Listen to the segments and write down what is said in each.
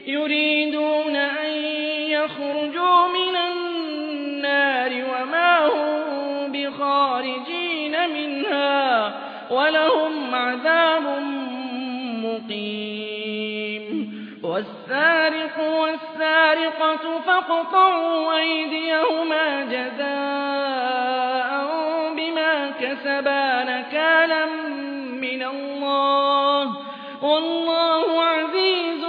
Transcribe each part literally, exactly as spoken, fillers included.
يريدون أن يخرجوا من النار وما هم بخارجين منها ولهم عذاب مقيم والسارق والسارقة فاقطعوا أيديهما جزاء بما كسبا نكالا من الله والله عزيز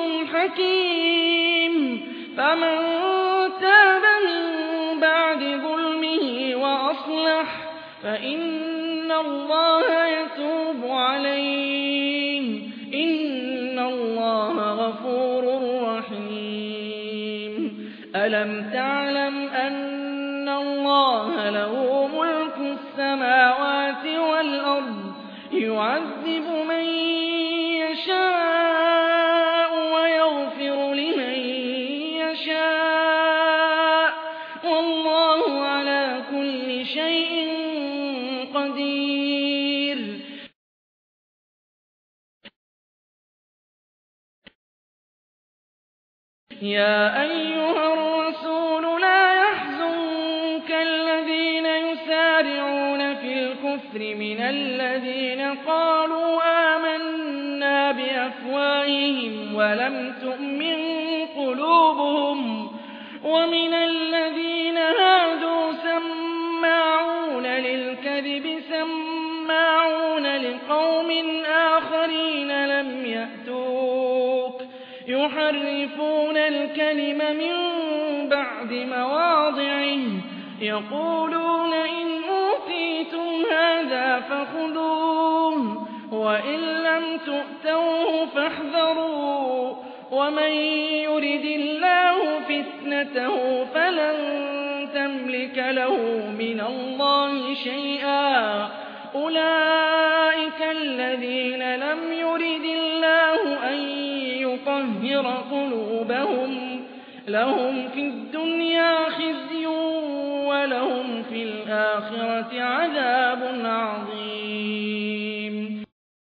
حكيم فمن تاب من بعد ظلمه وأصلح فإن الله يتوب عليه إن الله غفور رحيم ألم تعلم أن الله له ملك السماوات والأرض يعذب من يشاء ويغفر لمن يشاء والله على كل شيء قدير يا أيها الرسول لا يحزنك الذين يسارعون في الكفر من الذين قالوا آمنا بأفواههم ولم تؤمن قلوبهم ومن الذين هادوا سماعون للكذب سماعون لقوم آخرين لم يأتوك يحرفون الكلم من بعد مواضعه يقولون إن أوتيتم هذا فخذوه وإن لم تؤتوه فاحذروا ومن يرد الله فتنته فلن تملك له من الله شيئا أولئك الذين لم يرد الله أن يطهر قلوبهم لهم في الدنيا خزي ولهم في الآخرة عذاب عظيم